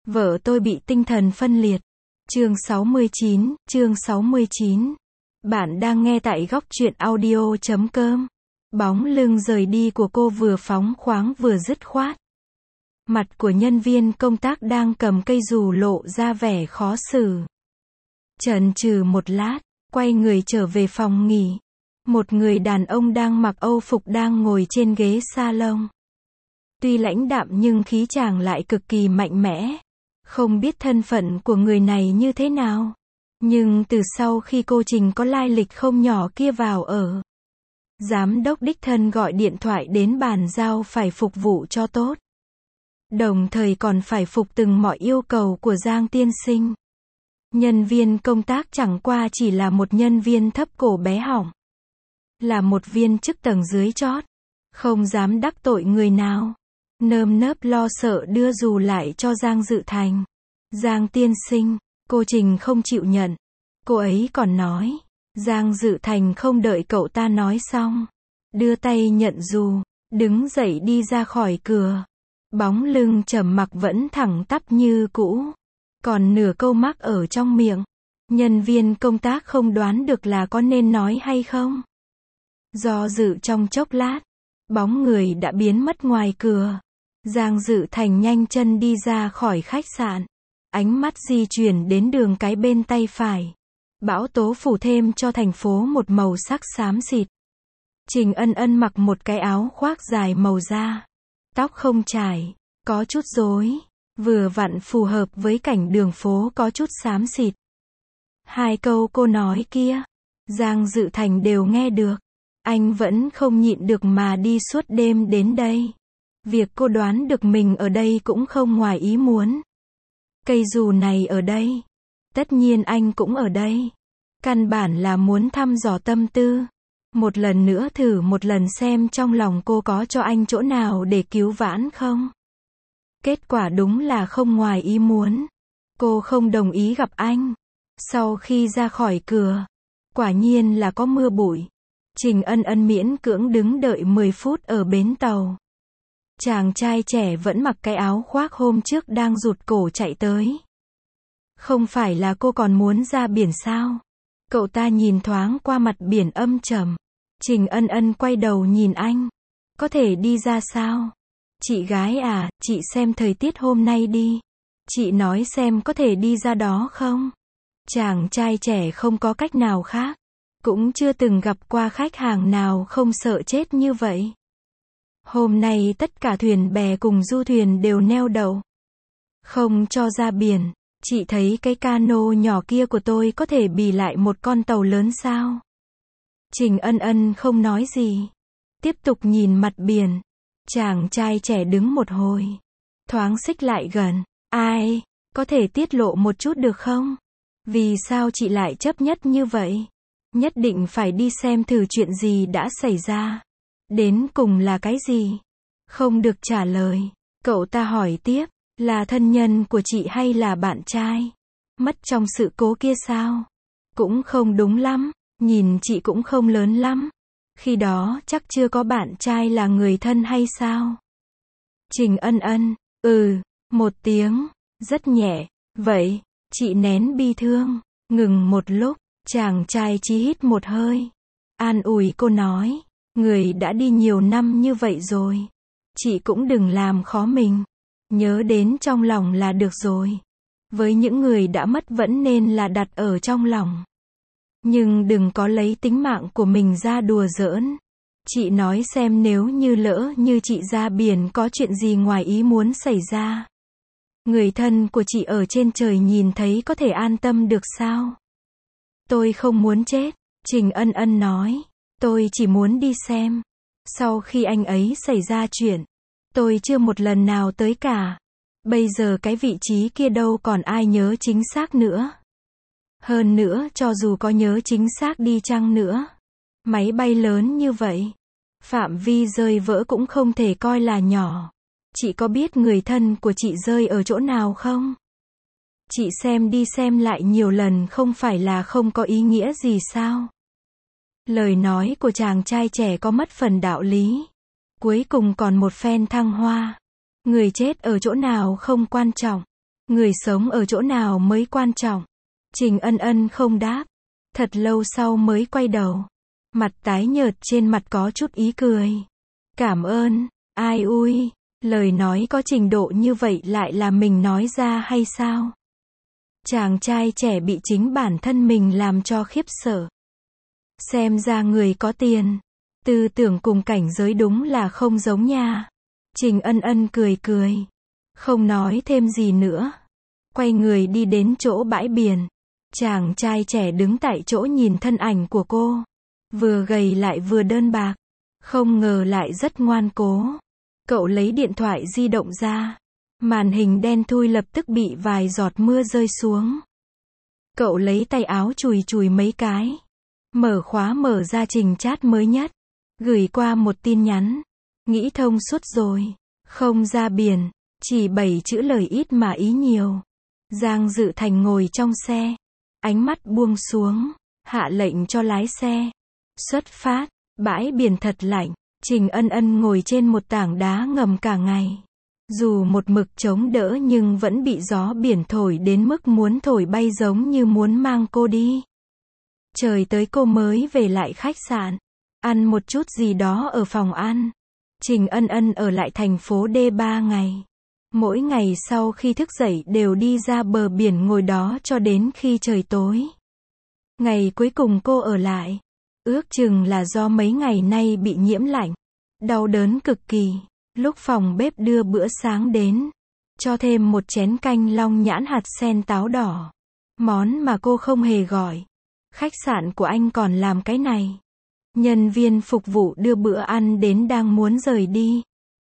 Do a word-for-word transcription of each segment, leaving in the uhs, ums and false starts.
Vợ tôi bị tinh thần phân liệt. Chương sáu mươi chín, chương sáu mươi chín. Bạn đang nghe tại góc truyện audio chấm com. Bóng lưng rời đi của cô vừa phóng khoáng vừa dứt khoát. Mặt của nhân viên công tác đang cầm cây dù lộ ra vẻ khó xử. Chần chừ một lát, quay người trở về phòng nghỉ. Một người đàn ông đang mặc âu phục đang ngồi trên ghế salon. Tuy lãnh đạm nhưng khí chàng lại cực kỳ mạnh mẽ. Không biết thân phận của người này như thế nào. Nhưng từ sau khi cô Trình có lai lịch không nhỏ kia vào ở, giám đốc đích thân gọi điện thoại đến bàn giao phải phục vụ cho tốt. Đồng thời còn phải phục từng mọi yêu cầu của Giang tiên sinh. Nhân viên công tác chẳng qua chỉ là một nhân viên thấp cổ bé họng. Là một viên chức tầng dưới chót. Không dám đắc tội người nào. Nơm nớp lo sợ đưa dù lại cho Giang Dự Thành. Giang tiên sinh, cô Trình không chịu nhận. Cô ấy còn nói. Giang Dự Thành không đợi cậu ta nói xong. Đưa tay nhận dù, đứng dậy đi ra khỏi cửa. Bóng lưng trầm mặc vẫn thẳng tắp như cũ. Còn nửa câu mắc ở trong miệng. Nhân viên công tác không đoán được là có nên nói hay không. Do dự trong chốc lát, bóng người đã biến mất ngoài cửa. Giang Dự Thành nhanh chân đi ra khỏi khách sạn. Ánh mắt di chuyển đến đường cái bên tay phải. Bão tố phủ thêm cho thành phố một màu sắc xám xịt. Trình Ân Ân mặc một cái áo khoác dài màu da. Tóc không chải, có chút rối. Vừa vặn phù hợp với cảnh đường phố có chút xám xịt. Hai câu cô nói kia, Giang Dự Thành đều nghe được. Anh vẫn không nhịn được mà đi suốt đêm đến đây. Việc cô đoán được mình ở đây cũng không ngoài ý muốn. Cây dù này ở đây. Tất nhiên anh cũng ở đây. Căn bản là muốn thăm dò tâm tư. Một lần nữa thử một lần xem trong lòng cô có cho anh chỗ nào để cứu vãn không. Kết quả đúng là không ngoài ý muốn. Cô không đồng ý gặp anh. Sau khi ra khỏi cửa, quả nhiên là có mưa bụi. Trình Ân Ân miễn cưỡng đứng đợi mười phút ở bến tàu. Chàng trai trẻ vẫn mặc cái áo khoác hôm trước đang rụt cổ chạy tới. Không phải là cô còn muốn ra biển sao? Cậu ta nhìn thoáng qua mặt biển âm trầm. Trình Ân Ân quay đầu nhìn anh. Có thể đi ra sao? Chị gái à, chị xem thời tiết hôm nay đi. Chị nói xem có thể đi ra đó không? Chàng trai trẻ không có cách nào khác. Cũng chưa từng gặp qua khách hàng nào không sợ chết như vậy. Hôm nay tất cả thuyền bè cùng du thuyền đều neo đậu. Không cho ra biển. Chị thấy cái cano nhỏ kia của tôi có thể bì lại một con tàu lớn sao? Trình Ân Ân không nói gì. Tiếp tục nhìn mặt biển. Chàng trai trẻ đứng một hồi. Thoáng xích lại gần. Ai? Có thể tiết lộ một chút được không? Vì sao chị lại chấp nhất như vậy? Nhất định phải đi xem thử chuyện gì đã xảy ra. Đến cùng là cái gì? Không được trả lời. Cậu ta hỏi tiếp. Là thân nhân của chị hay là bạn trai? Mất trong sự cố kia sao? Cũng không đúng lắm. Nhìn chị cũng không lớn lắm. Khi đó chắc chưa có bạn trai là người thân hay sao? Trình Ân Ân. Ừ. Một tiếng. Rất nhẹ. Vậy. Chị nén bi thương. Ngừng một lúc. Chàng trai chí hít một hơi. An ủi cô nói. Người đã đi nhiều năm như vậy rồi. Chị cũng đừng làm khó mình. Nhớ đến trong lòng là được rồi. Với những người đã mất vẫn nên là đặt ở trong lòng. Nhưng đừng có lấy tính mạng của mình ra đùa giỡn. Chị nói xem nếu như lỡ như chị ra biển có chuyện gì ngoài ý muốn xảy ra. Người thân của chị ở trên trời nhìn thấy có thể an tâm được sao? Tôi không muốn chết. Trình Ân Ân nói. Tôi chỉ muốn đi xem. Sau khi anh ấy xảy ra chuyện, tôi chưa một lần nào tới cả. Bây giờ cái vị trí kia đâu còn ai nhớ chính xác nữa. Hơn nữa cho dù có nhớ chính xác đi chăng nữa. Máy bay lớn như vậy. Phạm vi rơi vỡ cũng không thể coi là nhỏ. Chị có biết người thân của chị rơi ở chỗ nào không? Chị xem đi xem lại nhiều lần không phải là không có ý nghĩa gì sao? Lời nói của chàng trai trẻ có mất phần đạo lý. Cuối cùng còn một phen thăng hoa. Người chết ở chỗ nào không quan trọng. Người sống ở chỗ nào mới quan trọng? Trình Ân Ân không đáp. Thật lâu sau mới quay đầu. Mặt tái nhợt, trên mặt có chút ý cười. Cảm ơn. Ai ui, lời nói có trình độ như vậy lại là mình nói ra hay sao? Chàng trai trẻ bị chính bản thân mình làm cho khiếp sợ. Xem ra người có tiền. Tư tưởng cùng cảnh giới đúng là không giống nha. Trình Ân Ân cười cười. Không nói thêm gì nữa. Quay người đi đến chỗ bãi biển. Chàng trai trẻ đứng tại chỗ nhìn thân ảnh của cô. Vừa gầy lại vừa đơn bạc. Không ngờ lại rất ngoan cố. Cậu lấy điện thoại di động ra. Màn hình đen thui lập tức bị vài giọt mưa rơi xuống. Cậu lấy tay áo chùi chùi mấy cái. Mở khóa mở ra trình chat mới nhất. Gửi qua một tin nhắn. Nghĩ thông suốt rồi. Không ra biển. Chỉ bảy chữ lời ít mà ý nhiều. Giang Dự Thành ngồi trong xe. Ánh mắt buông xuống. Hạ lệnh cho lái xe. Xuất phát. Bãi biển thật lạnh. Trình Ân Ân ngồi trên một tảng đá ngầm cả ngày. Dù một mực chống đỡ nhưng vẫn bị gió biển thổi đến mức muốn thổi bay, giống như muốn mang cô đi. Trời tới cô mới về lại khách sạn. Ăn một chút gì đó ở phòng ăn. Trình Ân Ân ở lại thành phố D ba ngày. Mỗi ngày sau khi thức dậy đều đi ra bờ biển ngồi đó cho đến khi trời tối. Ngày cuối cùng cô ở lại. Ước chừng là do mấy ngày nay bị nhiễm lạnh. Đau đớn cực kỳ. Lúc phòng bếp đưa bữa sáng đến. Cho thêm một chén canh long nhãn hạt sen táo đỏ. Món mà cô không hề gọi. Khách sạn của anh còn làm cái này. Nhân viên phục vụ đưa bữa ăn đến đang muốn rời đi.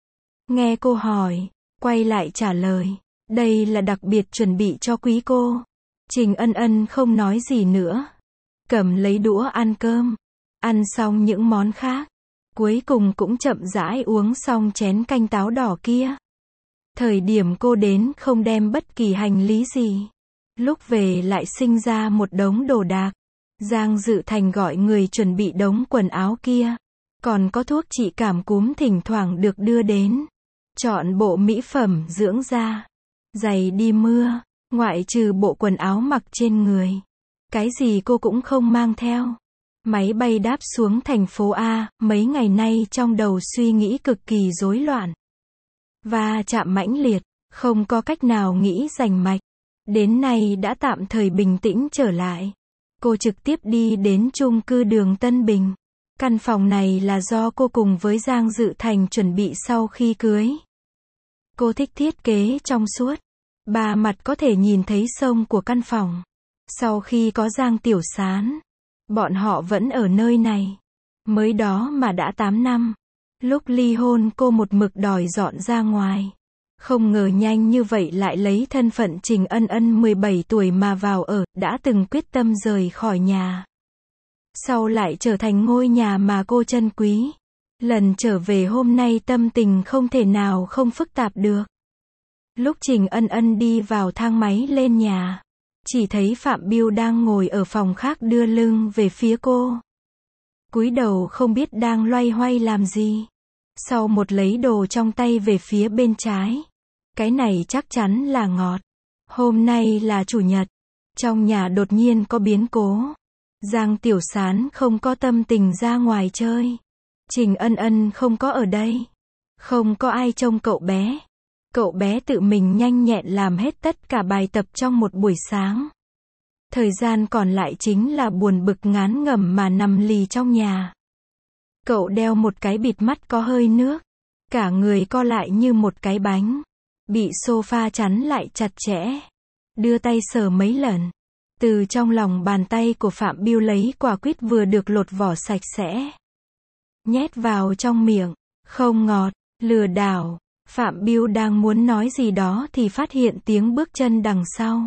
Nghe cô hỏi. Quay lại trả lời. Đây là đặc biệt chuẩn bị cho quý cô. Trình Ân Ân không nói gì nữa. Cầm lấy đũa ăn cơm. Ăn xong những món khác. Cuối cùng cũng chậm rãi uống xong chén canh táo đỏ kia. Thời điểm cô đến không đem bất kỳ hành lý gì. Lúc về lại sinh ra một đống đồ đạc. Giang Dự Thành gọi người chuẩn bị đống quần áo kia. Còn có thuốc trị cảm cúm thỉnh thoảng được đưa đến. Chọn bộ mỹ phẩm dưỡng da. Giày đi mưa. Ngoại trừ bộ quần áo mặc trên người. Cái gì cô cũng không mang theo. Máy bay đáp xuống thành phố A, mấy ngày nay trong đầu suy nghĩ cực kỳ rối loạn. Và chạm mãnh liệt, không có cách nào nghĩ rành mạch. Đến nay đã tạm thời bình tĩnh trở lại. Cô trực tiếp đi đến chung cư đường Tân Bình. Căn phòng này là do cô cùng với Giang Dự Thành chuẩn bị sau khi cưới. Cô thích thiết kế trong suốt. Ba mặt có thể nhìn thấy sông của căn phòng. Sau khi có Giang Tiểu Sán, bọn họ vẫn ở nơi này. Mới đó mà đã tám năm. Lúc ly hôn cô một mực đòi dọn ra ngoài. Không ngờ nhanh như vậy lại lấy thân phận Trình Ân Ân mười bảy tuổi mà vào ở, đã từng quyết tâm rời khỏi nhà. Sau lại trở thành ngôi nhà mà cô trân quý. Lần trở về hôm nay tâm tình không thể nào không phức tạp được. Lúc Trình Ân Ân đi vào thang máy lên nhà, chỉ thấy Phạm Biêu đang ngồi ở phòng khác đưa lưng về phía cô. Cúi đầu không biết đang loay hoay làm gì. Sau một lấy đồ trong tay về phía bên trái. Cái này chắc chắn là ngọt. Hôm nay là chủ nhật. Trong nhà đột nhiên có biến cố. Giang Tiểu Sán không có tâm tình ra ngoài chơi. Trình Ân Ân không có ở đây. Không có ai trông cậu bé. Cậu bé tự mình nhanh nhẹn làm hết tất cả bài tập trong một buổi sáng. Thời gian còn lại chính là buồn bực ngán ngẩm mà nằm lì trong nhà. Cậu đeo một cái bịt mắt có hơi nước. Cả người co lại như một cái bánh. Bị sofa chắn lại chặt chẽ. Đưa tay sờ mấy lần. Từ trong lòng bàn tay của Phạm Biêu lấy quả quýt vừa được lột vỏ sạch sẽ. Nhét vào trong miệng. Không ngọt. Lừa đảo. Phạm Biêu đang muốn nói gì đó thì phát hiện tiếng bước chân đằng sau.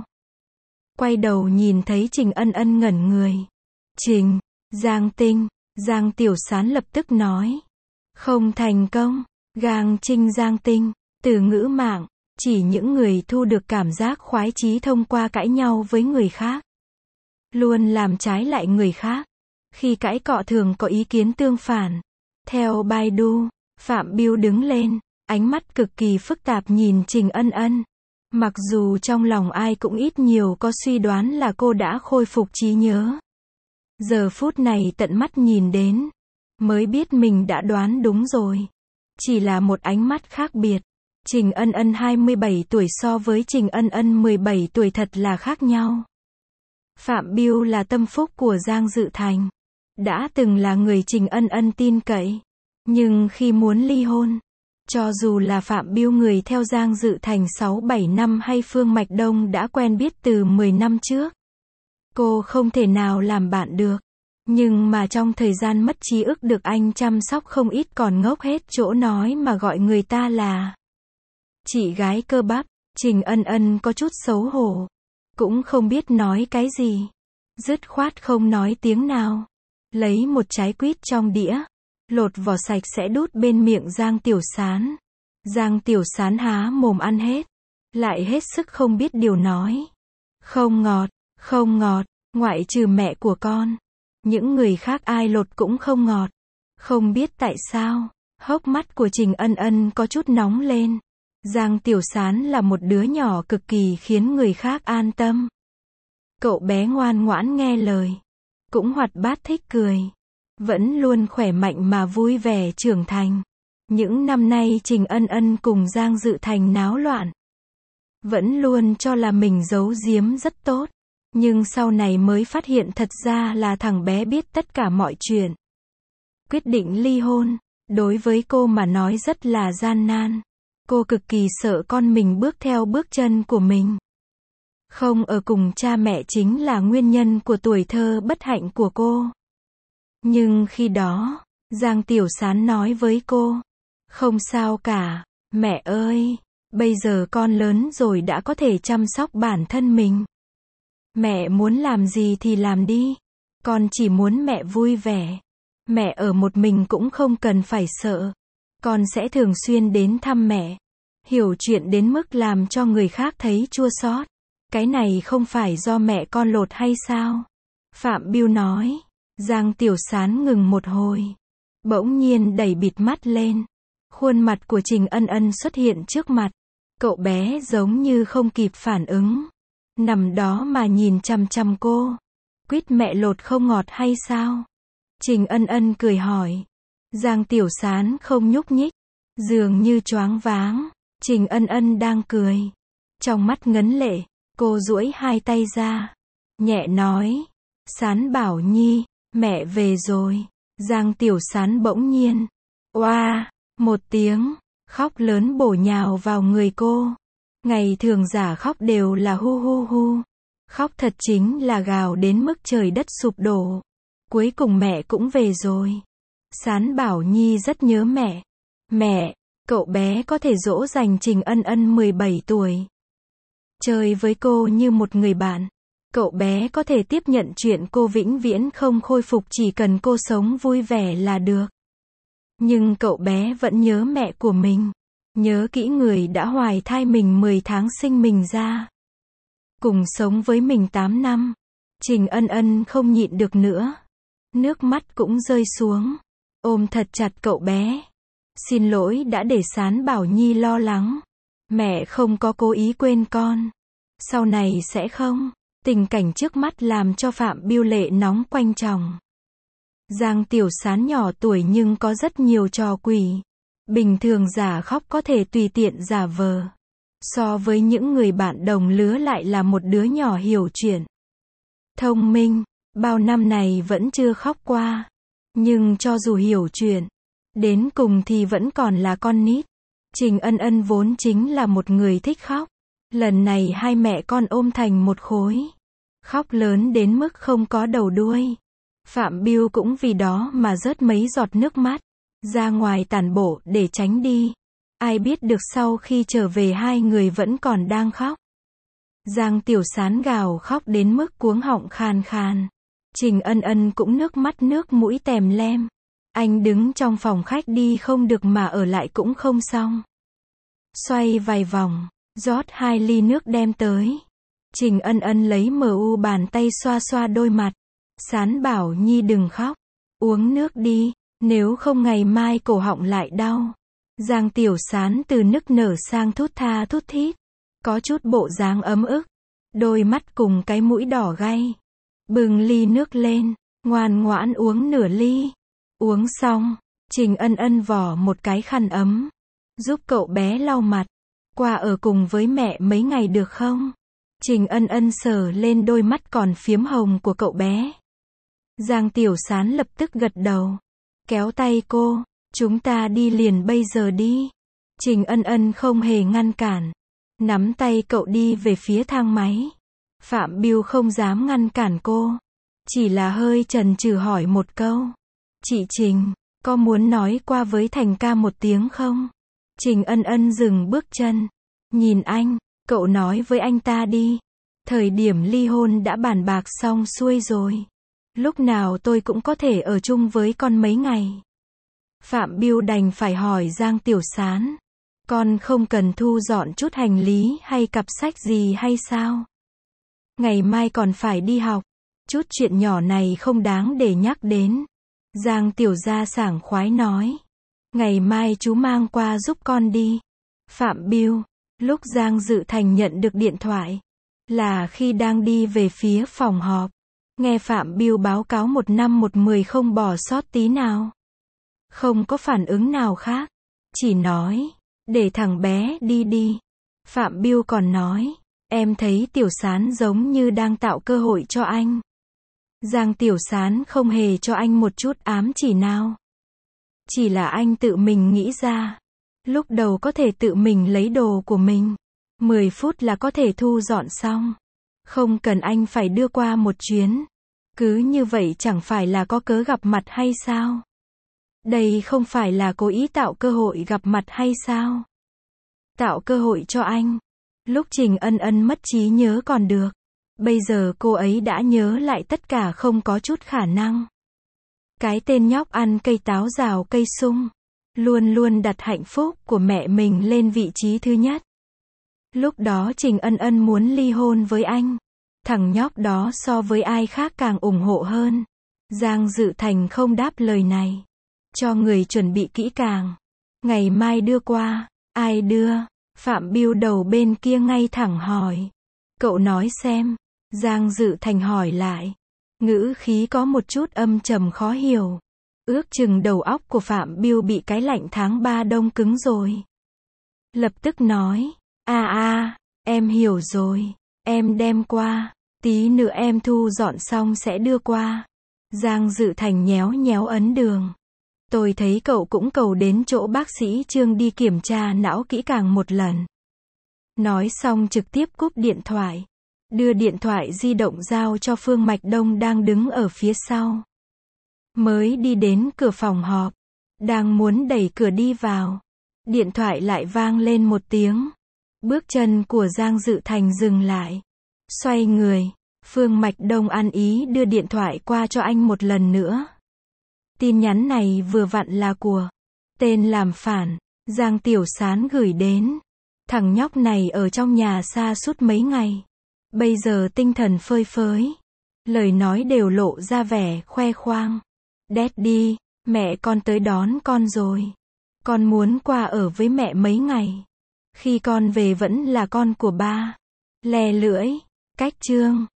Quay đầu nhìn thấy Trình Ân Ân ngẩn người. Trình, Giang Tinh, Giang Tiểu Sán lập tức nói. Không thành công. Gang Trinh Giang Tinh, từ ngữ mạng, chỉ những người thu được cảm giác khoái chí thông qua cãi nhau với người khác. Luôn làm trái lại người khác. Khi cãi cọ thường có ý kiến tương phản. Theo Baidu, Phạm Biêu đứng lên. Ánh mắt cực kỳ phức tạp nhìn Trình Ân Ân. Mặc dù trong lòng ai cũng ít nhiều có suy đoán là cô đã khôi phục trí nhớ. Giờ phút này tận mắt nhìn đến, mới biết mình đã đoán đúng rồi. Chỉ là một ánh mắt khác biệt. Trình Ân Ân hai mươi bảy tuổi so với Trình Ân Ân mười bảy tuổi thật là khác nhau. Phạm Biêu là tâm phúc của Giang Dự Thành. Đã từng là người Trình Ân Ân tin cậy. Nhưng khi muốn ly hôn, cho dù là Phạm Biêu người theo Giang Dự Thành sáu bảy năm hay Phương Mạch Đông đã quen biết từ mười năm trước, cô không thể nào làm bạn được. Nhưng mà trong thời gian mất trí ức được anh chăm sóc không ít còn ngốc hết chỗ nói mà gọi người ta là chị gái cơ bắp. Trình Ân Ân có chút xấu hổ, cũng không biết nói cái gì. Dứt khoát không nói tiếng nào. Lấy một trái quýt trong đĩa, lột vỏ sạch sẽ đút bên miệng Giang Tiểu Sán. Giang Tiểu Sán há mồm ăn hết, lại hết sức không biết điều nói. Không ngọt, không ngọt, ngoại trừ mẹ của con. Những người khác ai lột cũng không ngọt. Không biết tại sao, hốc mắt của Trình Ân Ân có chút nóng lên. Giang Tiểu Sán là một đứa nhỏ cực kỳ khiến người khác an tâm. Cậu bé ngoan ngoãn nghe lời, cũng hoạt bát thích cười, vẫn luôn khỏe mạnh mà vui vẻ trưởng thành. Những năm nay Trình Ân Ân cùng Giang Dự Thành náo loạn, vẫn luôn cho là mình giấu giếm rất tốt. Nhưng sau này mới phát hiện thật ra là thằng bé biết tất cả mọi chuyện. Quyết định ly hôn, đối với cô mà nói rất là gian nan. Cô cực kỳ sợ con mình bước theo bước chân của mình. Không ở cùng cha mẹ chính là nguyên nhân của tuổi thơ bất hạnh của cô. Nhưng khi đó, Giang Tiểu Sán nói với cô, không sao cả, mẹ ơi, bây giờ con lớn rồi đã có thể chăm sóc bản thân mình. Mẹ muốn làm gì thì làm đi. Con chỉ muốn mẹ vui vẻ. Mẹ ở một mình cũng không cần phải sợ. Con sẽ thường xuyên đến thăm mẹ. Hiểu chuyện đến mức làm cho người khác thấy chua xót. Cái này không phải do mẹ con lột hay sao? Phạm Biêu nói. Giang Tiểu Sán ngừng một hồi, bỗng nhiên đẩy bịt mắt lên. Khuôn mặt của Trình Ân Ân xuất hiện trước mặt. Cậu bé giống như không kịp phản ứng, nằm đó mà nhìn chằm chằm cô. Quýt mẹ lột không ngọt hay sao? Trình Ân Ân cười hỏi. Giang Tiểu Sán không nhúc nhích, dường như choáng váng. Trình Ân Ân đang cười, trong mắt ngấn lệ. Cô duỗi hai tay ra, nhẹ nói. Sán Bảo Nhi, mẹ về rồi. Giang Tiểu Sán bỗng nhiên, oa, một tiếng, khóc lớn bổ nhào vào người cô. Ngày thường giả khóc đều là hu hu hu. Khóc thật chính là gào đến mức trời đất sụp đổ. Cuối cùng mẹ cũng về rồi. Sán Bảo Nhi rất nhớ mẹ. Mẹ, cậu bé có thể dỗ dành Trình Ân Ân mười bảy tuổi. Chơi với cô như một người bạn. Cậu bé có thể tiếp nhận chuyện cô vĩnh viễn không khôi phục chỉ cần cô sống vui vẻ là được. Nhưng cậu bé vẫn nhớ mẹ của mình. Nhớ kỹ người đã hoài thai mình mười tháng sinh mình ra. Cùng sống với mình tám năm. Trình Ân Ân không nhịn được nữa. Nước mắt cũng rơi xuống. Ôm thật chặt cậu bé. Xin lỗi đã để Sán Bảo Nhi lo lắng. Mẹ không có cố ý quên con. Sau này sẽ không. Tình cảnh trước mắt làm cho Phạm Biêu lệ nóng quanh chồng. Giang Tiểu Sán nhỏ tuổi nhưng có rất nhiều trò quỷ. Bình thường giả khóc có thể tùy tiện giả vờ. So với những người bạn đồng lứa lại là một đứa nhỏ hiểu chuyện. Thông minh, bao năm này vẫn chưa khóc qua. Nhưng cho dù hiểu chuyện, đến cùng thì vẫn còn là con nít. Trình Ân Ân vốn chính là một người thích khóc. Lần này hai mẹ con ôm thành một khối. Khóc lớn đến mức không có đầu đuôi. Phạm Biêu cũng vì đó mà rớt mấy giọt nước mắt ra ngoài tản bộ để tránh đi. Ai biết được sau khi trở về hai người vẫn còn đang khóc. Giang Tiểu Sán gào khóc đến mức cuống họng khàn khàn. Trình Ân Ân cũng nước mắt nước mũi tèm lem. Anh đứng trong phòng khách đi không được mà ở lại cũng không xong. Xoay vài vòng, rót hai ly nước đem tới. Trình Ân Ân lấy mờ u bàn tay xoa xoa đôi mặt. Sán Bảo Nhi đừng khóc. Uống nước đi, nếu không ngày mai cổ họng lại đau. Giang Tiểu Sán từ nức nở sang thút tha thút thít. có chút bộ dáng ấm ức, đôi mắt cùng cái mũi đỏ gay. Bưng ly nước lên, ngoan ngoãn uống nửa ly. Uống xong, Trình Ân Ân vò một cái khăn ấm, giúp cậu bé lau mặt. Qua ở cùng với mẹ mấy ngày được không? Trình Ân Ân sờ lên đôi mắt còn phiếm hồng của cậu bé. Giang Tiểu Sán lập tức gật đầu, kéo tay cô, chúng ta đi liền bây giờ đi. Trình Ân Ân không hề ngăn cản, nắm tay cậu đi về phía thang máy. Phạm Biêu không dám ngăn cản cô, chỉ là hơi chần chừ hỏi một câu. Chị Trình, có muốn nói qua với Thành ca một tiếng không? Trình Ân Ân dừng bước chân, nhìn anh, cậu nói với anh ta đi. Thời điểm ly hôn đã bàn bạc xong xuôi rồi. Lúc nào tôi cũng có thể ở chung với con mấy ngày. Phạm Biêu đành phải hỏi Giang Tiểu Sán. Con không cần thu dọn chút hành lý hay cặp sách gì hay sao? Ngày mai còn phải đi học. Chút chuyện nhỏ này không đáng để nhắc đến. Giang Tiểu Gia sảng khoái nói. Ngày mai chú mang qua giúp con đi. Phạm Biêu. Lúc Giang Dự Thành nhận được điện thoại, là khi đang đi về phía phòng họp. Nghe Phạm Biêu báo cáo một năm một mười không bỏ sót tí nào. Không có phản ứng nào khác. Chỉ nói, để thằng bé đi đi. Phạm Biêu còn nói, em thấy Tiểu Sán giống như đang tạo cơ hội cho anh. Giang Tiểu Sán không hề cho anh một chút ám chỉ nào. Chỉ là anh tự mình nghĩ ra. Lúc đầu có thể tự mình lấy đồ của mình. mười phút là có thể thu dọn xong. Không cần anh phải đưa qua một chuyến. Cứ như vậy chẳng phải là có cớ gặp mặt hay sao? Đây không phải là cố ý tạo cơ hội gặp mặt hay sao? Tạo cơ hội cho anh. Lúc Trình Ân Ân mất trí nhớ còn được. Bây giờ cô ấy đã nhớ lại tất cả không có chút khả năng. Cái tên nhóc ăn cây táo rào cây sung. Luôn luôn đặt hạnh phúc của mẹ mình lên vị trí thứ nhất. Lúc đó Trình Ân Ân muốn ly hôn với anh. Thằng nhóc đó so với ai khác càng ủng hộ hơn. Giang Dự Thành không đáp lời này. Cho người chuẩn bị kỹ càng. Ngày mai đưa qua. Ai đưa? Phạm Biêu đầu bên kia ngay thẳng hỏi. Cậu nói xem. Giang Dự Thành hỏi lại. Ngữ khí có một chút âm trầm khó hiểu. Ước chừng đầu óc của Phạm Biêu bị cái lạnh tháng ba đông cứng rồi. Lập tức nói. À à, em hiểu rồi. Em đem qua. Tí nữa em thu dọn xong sẽ đưa qua. Giang Dự Thành nhéo nhéo ấn đường. Tôi thấy cậu cũng cầu đến chỗ bác sĩ Trương đi kiểm tra não kỹ càng một lần. Nói xong trực tiếp cúp điện thoại. Đưa điện thoại di động giao cho Phương Mạch Đông đang đứng ở phía sau. Mới đi đến cửa phòng họp. Đang muốn đẩy cửa đi vào. Điện thoại lại vang lên một tiếng. Bước chân của Giang Dự Thành dừng lại. Xoay người. Phương Mạch Đông ăn ý đưa điện thoại qua cho anh một lần nữa. Tin nhắn này vừa vặn là của tên làm phản. Giang Tiểu Sán gửi đến. Thằng nhóc này ở trong nhà xa suốt mấy ngày. Bây giờ tinh thần phơi phới. Lời nói đều lộ ra vẻ khoe khoang. Daddy, mẹ con tới đón con rồi. Con muốn qua ở với mẹ mấy ngày. Khi con về vẫn là con của ba. Lè lưỡi, cách chương.